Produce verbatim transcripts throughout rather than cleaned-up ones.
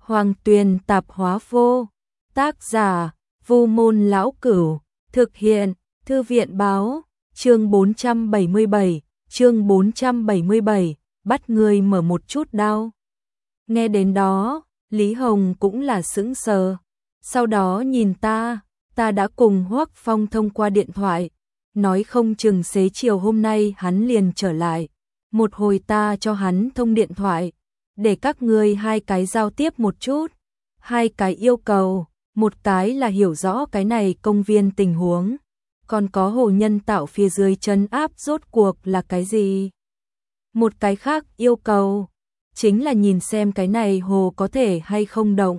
Hoàng Tuyền Tạp Hóa Vô. Tác giả: Vu Môn Lão Cửu. Thực hiện: Thư viện Báo. Chương bốn trăm bảy mươi bảy, chương bốn trăm bảy mươi bảy, bắt người mở một chút đao. Nghe đến đó, Lý Hồng cũng là sững sờ. Sau đó nhìn ta, ta đã cùng Hoắc Phong thông qua điện thoại, nói không chừng xế chiều hôm nay hắn liền trở lại. Một hồi ta cho hắn thông điện thoại, để các ngươi hai cái giao tiếp một chút. Hai cái yêu cầu, một cái là hiểu rõ cái này công viên tình huống, còn có hồ nhân tạo phía dưới trấn áp rốt cuộc là cái gì. Một cái khác yêu cầu, chính là nhìn xem cái này hồ có thể hay không động.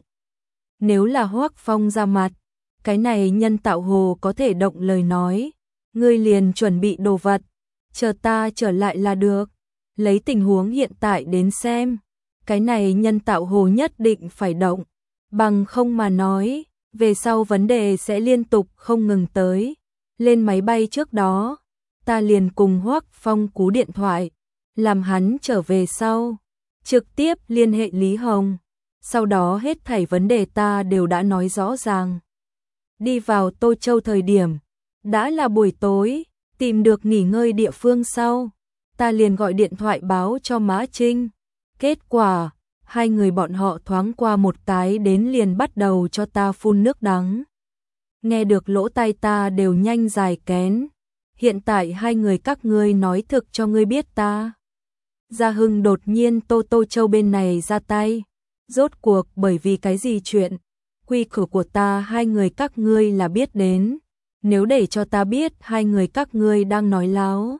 Nếu là Hoắc Phong ra mặt, cái này nhân tạo hồ có thể động lời nói, ngươi liền chuẩn bị đồ vật, chờ ta trở lại là được. Lấy tình huống hiện tại đến xem, cái này nhân tạo hồ nhất định phải động, bằng không mà nói, về sau vấn đề sẽ liên tục không ngừng tới. Lên máy bay trước đó, ta liền cùng Hoắc Phong cú điện thoại, làm hắn trở về sau, trực tiếp liên hệ Lý Hồng. Sau đó hết thảy vấn đề ta đều đã nói rõ ràng. Đi vào Tô Châu thời điểm, đã là buổi tối, tìm được nghỉ ngơi địa phương sau, ta liền gọi điện thoại báo cho Mã Trinh. Kết quả, hai người bọn họ thoáng qua một cái đến liền bắt đầu cho ta phun nước đắng. Nghe được lỗ tai ta đều nhanh dài kén. Hiện tại hai người các ngươi nói thực cho ngươi biết ta. Gia Hưng đột nhiên Tô Tô Châu bên này ra tay. Rốt cuộc bởi vì cái gì chuyện? Quy củ của ta hai người các ngươi là biết đến. Nếu để cho ta biết hai người các ngươi đang nói láo,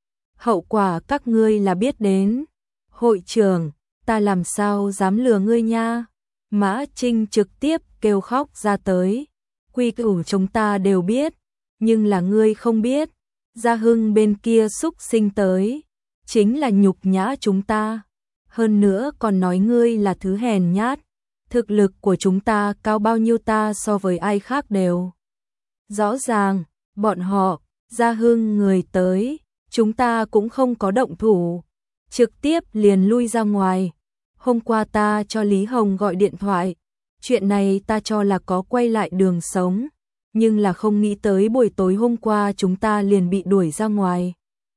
hậu quả các ngươi là biết đến. Hội trưởng, ta làm sao dám lừa ngươi nha? Mã Trinh trực tiếp kêu khóc ra tới. Quy củ chúng ta đều biết, nhưng là ngươi không biết. Gia Hưng bên kia xúc sinh tới, chính là nhục nhã chúng ta. Hơn nữa còn nói ngươi là thứ hèn nhát. Thực lực của chúng ta cao bao nhiêu ta so với ai khác đều rõ ràng. Bọn họ, Gia Hưng người tới, chúng ta cũng không có động thủ, trực tiếp liền lui ra ngoài. Hôm qua ta cho Lý Hồng gọi điện thoại, chuyện này ta cho là có quay lại đường sống, nhưng là không nghĩ tới buổi tối hôm qua chúng ta liền bị đuổi ra ngoài.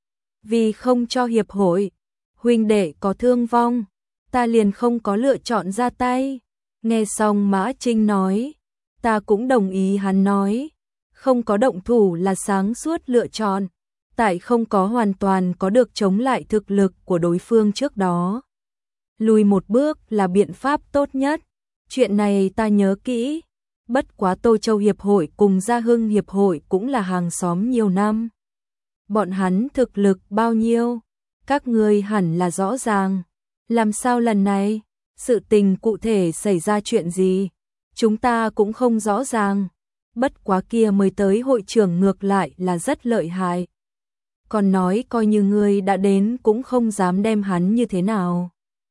Vì không cho hiệp hội huynh đệ có thương vong, ta liền không có lựa chọn ra tay. Nghe xong Mã Trinh nói, ta cũng đồng ý hắn nói, không có động thủ là sáng suốt lựa chọn, tại không có hoàn toàn có được chống lại thực lực của đối phương trước đó. Lùi một bước là biện pháp tốt nhất. Chuyện này ta nhớ kỹ. Bất quá Tô Châu Hiệp hội cùng Gia Hưng Hiệp hội cũng là hàng xóm nhiều năm. Bọn hắn thực lực bao nhiêu, các ngươi hẳn là rõ ràng. Làm sao lần này, sự tình cụ thể xảy ra chuyện gì, chúng ta cũng không rõ ràng. Bất quá kia mới tới hội trưởng ngược lại là rất lợi hại. Còn nói coi như ngươi đã đến cũng không dám đem hắn như thế nào.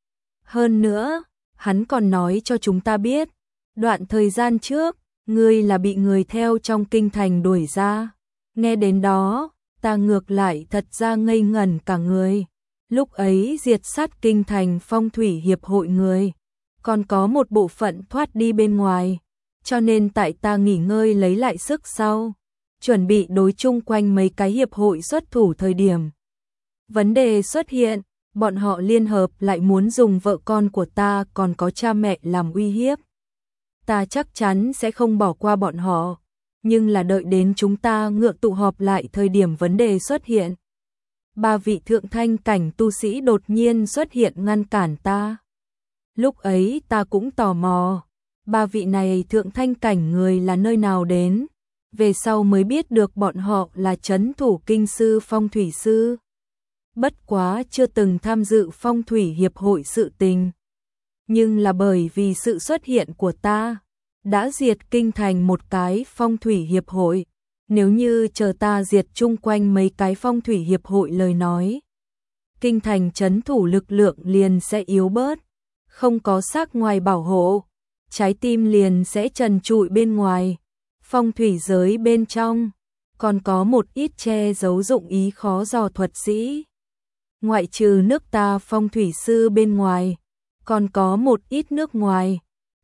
Hơn nữa, hắn còn nói cho chúng ta biết, đoạn thời gian trước, ngươi là bị người theo trong kinh thành đuổi ra. Nghe đến đó, ta ngược lại thật ra ngây ngẩn cả người. Lúc ấy diệt sát kinh thành phong thủy hiệp hội người, còn có một bộ phận thoát đi bên ngoài. Cho nên tại ta nghỉ ngơi lấy lại sức sau, chuẩn bị đối chung quanh mấy cái hiệp hội xuất thủ thời điểm. Vấn đề xuất hiện, bọn họ liên hợp lại muốn dùng vợ con của ta còn có cha mẹ làm uy hiếp. Ta chắc chắn sẽ không bỏ qua bọn họ, nhưng là đợi đến chúng ta ngựa tụ họp lại thời điểm vấn đề xuất hiện. Ba vị thượng thanh cảnh tu sĩ đột nhiên xuất hiện ngăn cản ta. Lúc ấy ta cũng tò mò, ba vị này thượng thanh cảnh người là nơi nào đến, về sau mới biết được bọn họ là trấn thủ kinh sư phong thủy sư. Bất quá chưa từng tham dự phong thủy hiệp hội sự tình. Nhưng là bởi vì sự xuất hiện của ta, đã diệt kinh thành một cái phong thủy hiệp hội. Nếu như chờ ta diệt chung quanh mấy cái phong thủy hiệp hội lời nói, kinh thành trấn thủ lực lượng liền sẽ yếu bớt. Không có xác ngoài bảo hộ, trái tim liền sẽ trần trụi bên ngoài. Phong thủy giới bên trong, còn có một ít che giấu dụng ý khó dò thuật sĩ. Ngoại trừ nước ta phong thủy sư bên ngoài, còn có một ít nước ngoài,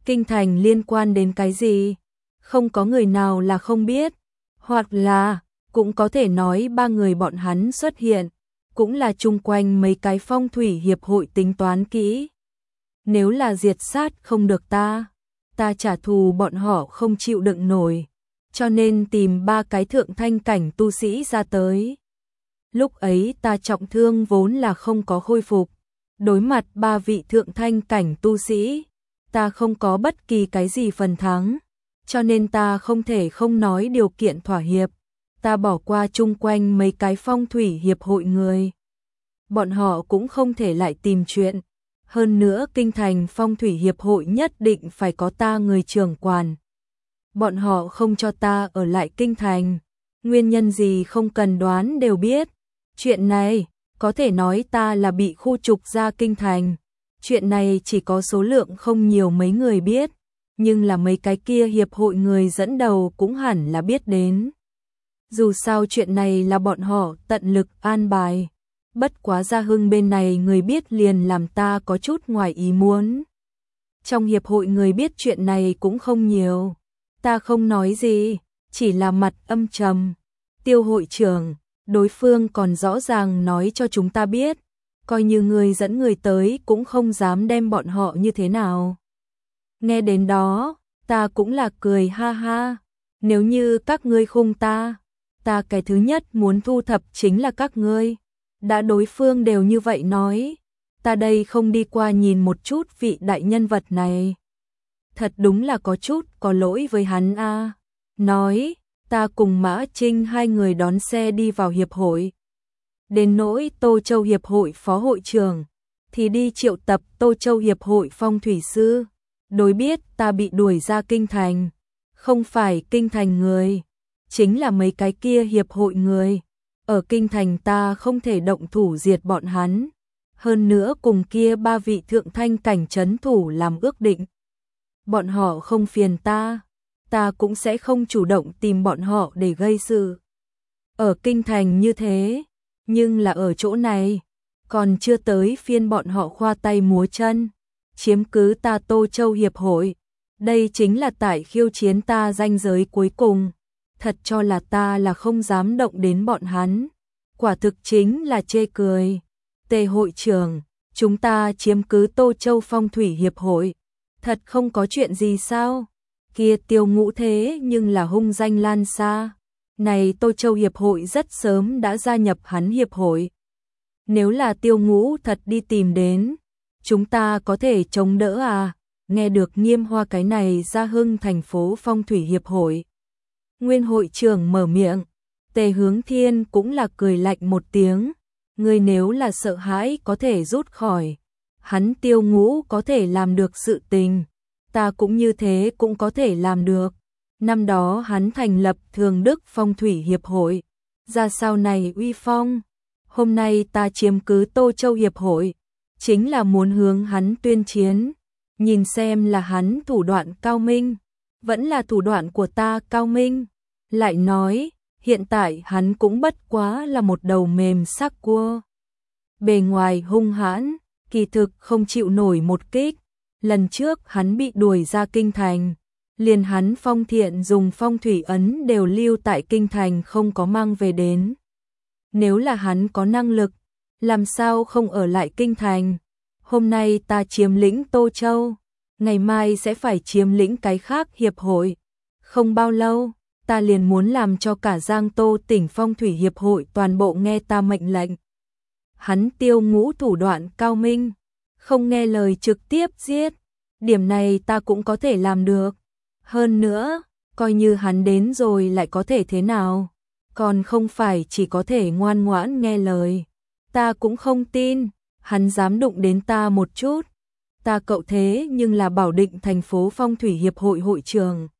Kinh thành liên quan đến cái gì? Không có người nào là không biết, hoặc là, cũng có thể nói ba người bọn hắn xuất hiện, cũng là chung quanh mấy cái phong thủy hiệp hội tính toán kỹ. Nếu là diệt sát không được ta, ta trả thù bọn họ không chịu đựng nổi, cho nên tìm ba cái thượng thanh cảnh tu sĩ ra tới. Lúc ấy ta trọng thương vốn là không có khôi phục, đối mặt ba vị thượng thanh cảnh tu sĩ, ta không có bất kỳ cái gì phần thắng, cho nên ta không thể không nói điều kiện thỏa hiệp, ta bỏ qua chung quanh mấy cái phong thủy hiệp hội người. Bọn họ cũng không thể lại tìm chuyện, hơn nữa kinh thành phong thủy hiệp hội nhất định phải có ta người trưởng quản. Bọn họ không cho ta ở lại kinh thành, nguyên nhân gì không cần đoán đều biết. Chuyện này, có thể nói ta là bị khu trục ra kinh thành. Chuyện này chỉ có số lượng không nhiều mấy người biết, nhưng là mấy cái kia hiệp hội người dẫn đầu cũng hẳn là biết đến. Dù sao chuyện này là bọn họ tận lực an bài, bất quá Gia Hưng bên này người biết liền làm ta có chút ngoài ý muốn. Trong hiệp hội người biết chuyện này cũng không nhiều, ta không nói gì, chỉ là mặt âm trầm. Tiêu hội trưởng, đối phương còn rõ ràng nói cho chúng ta biết, coi như người dẫn người tới cũng không dám đem bọn họ như thế nào. Nghe đến đó, ta cũng là cười ha ha, nếu như các ngươi khung ta, ta cái thứ nhất muốn thu thập chính là các ngươi. Đã đối phương đều như vậy nói, ta đây không đi qua nhìn một chút vị đại nhân vật này. Thật đúng là có chút có lỗi với hắn a. Nói, ta cùng Mã Trinh hai người đón xe đi vào hiệp hội. Đến nỗi Tô Châu hiệp hội phó hội trưởng, thì đi triệu tập Tô Châu hiệp hội phong thủy sư. Đối biết ta bị đuổi ra kinh thành, không phải kinh thành người, chính là mấy cái kia hiệp hội người. Ở kinh thành ta không thể động thủ diệt bọn hắn, hơn nữa cùng kia ba vị thượng thanh cảnh trấn thủ làm ước định. Bọn họ không phiền ta, ta cũng sẽ không chủ động tìm bọn họ để gây sự. Ở kinh thành như thế, nhưng là ở chỗ này, còn chưa tới phiên bọn họ khoa tay múa chân, chiếm cứ ta Tô Châu hiệp hội. Đây chính là tại khiêu chiến ta ranh giới cuối cùng. Thật cho là ta là không dám động đến bọn hắn, quả thực chính là chê cười. Tề hội trưởng, chúng ta chiếm cứ Tô Châu phong thủy hiệp hội, thật không có chuyện gì sao? Kia Tiêu Ngũ thế nhưng là hung danh lan xa, này Tô Châu hiệp hội rất sớm đã gia nhập hắn hiệp hội. Nếu là Tiêu Ngũ thật đi tìm đến, chúng ta có thể chống đỡ à? Nghe được Nghiêm Hoa cái này Gia Hưng thành phố phong thủy hiệp hội. Nguyên hội trưởng mở miệng, Tề Hướng Thiên cũng là cười lạnh một tiếng, ngươi nếu là sợ hãi có thể rút khỏi, hắn Tiêu Ngũ có thể làm được sự tình, ta cũng như thế cũng có thể làm được. Năm đó hắn thành lập Thường Đức Phong Thủy Hiệp hội, ra sau này uy phong, hôm nay ta chiếm cứ Tô Châu Hiệp hội, chính là muốn hướng hắn tuyên chiến, nhìn xem là hắn thủ đoạn cao minh, vẫn là thủ đoạn của ta cao minh. Lại nói, hiện tại hắn cũng bất quá là một đầu mềm sắc cua. Bề ngoài hung hãn, kỳ thực không chịu nổi một kích. Lần trước hắn bị đuổi ra kinh thành, liền hắn Phong Thiện dùng phong thủy ấn đều lưu tại kinh thành không có mang về đến. Nếu là hắn có năng lực, làm sao không ở lại kinh thành? Hôm nay ta chiếm lĩnh Tô Châu, ngày mai sẽ phải chiếm lĩnh cái khác hiệp hội. Không bao lâu, ta liền muốn làm cho cả Giang Tô tỉnh phong thủy hiệp hội toàn bộ nghe ta mệnh lệnh. Hắn Tiêu Ngũ thủ đoạn cao minh, không nghe lời trực tiếp giết. Điểm này ta cũng có thể làm được. Hơn nữa, coi như hắn đến rồi lại có thể thế nào? Còn không phải chỉ có thể ngoan ngoãn nghe lời. Ta cũng không tin, hắn dám đụng đến ta một chút. Ta cậu thế nhưng là Bảo Định thành phố phong thủy hiệp hội hội trưởng.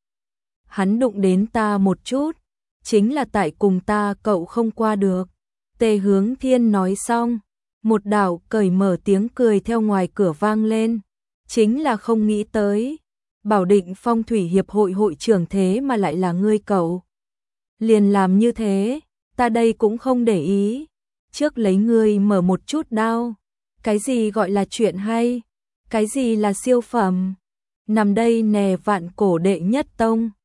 Hắn đụng đến ta một chút, chính là tại cùng ta cậu không qua được. Tề Hướng Thiên nói xong, một đạo cởi mở tiếng cười theo ngoài cửa vang lên. Chính là không nghĩ tới, Bảo Định phong thủy hiệp hội hội trưởng thế mà lại là ngươi cậu. Liền làm như thế, ta đây cũng không để ý. Trước lấy ngươi mở một chút đao. Cái gì gọi là chuyện hay? Cái gì là siêu phẩm? nằm đây nè vạn cổ đệ nhất tông.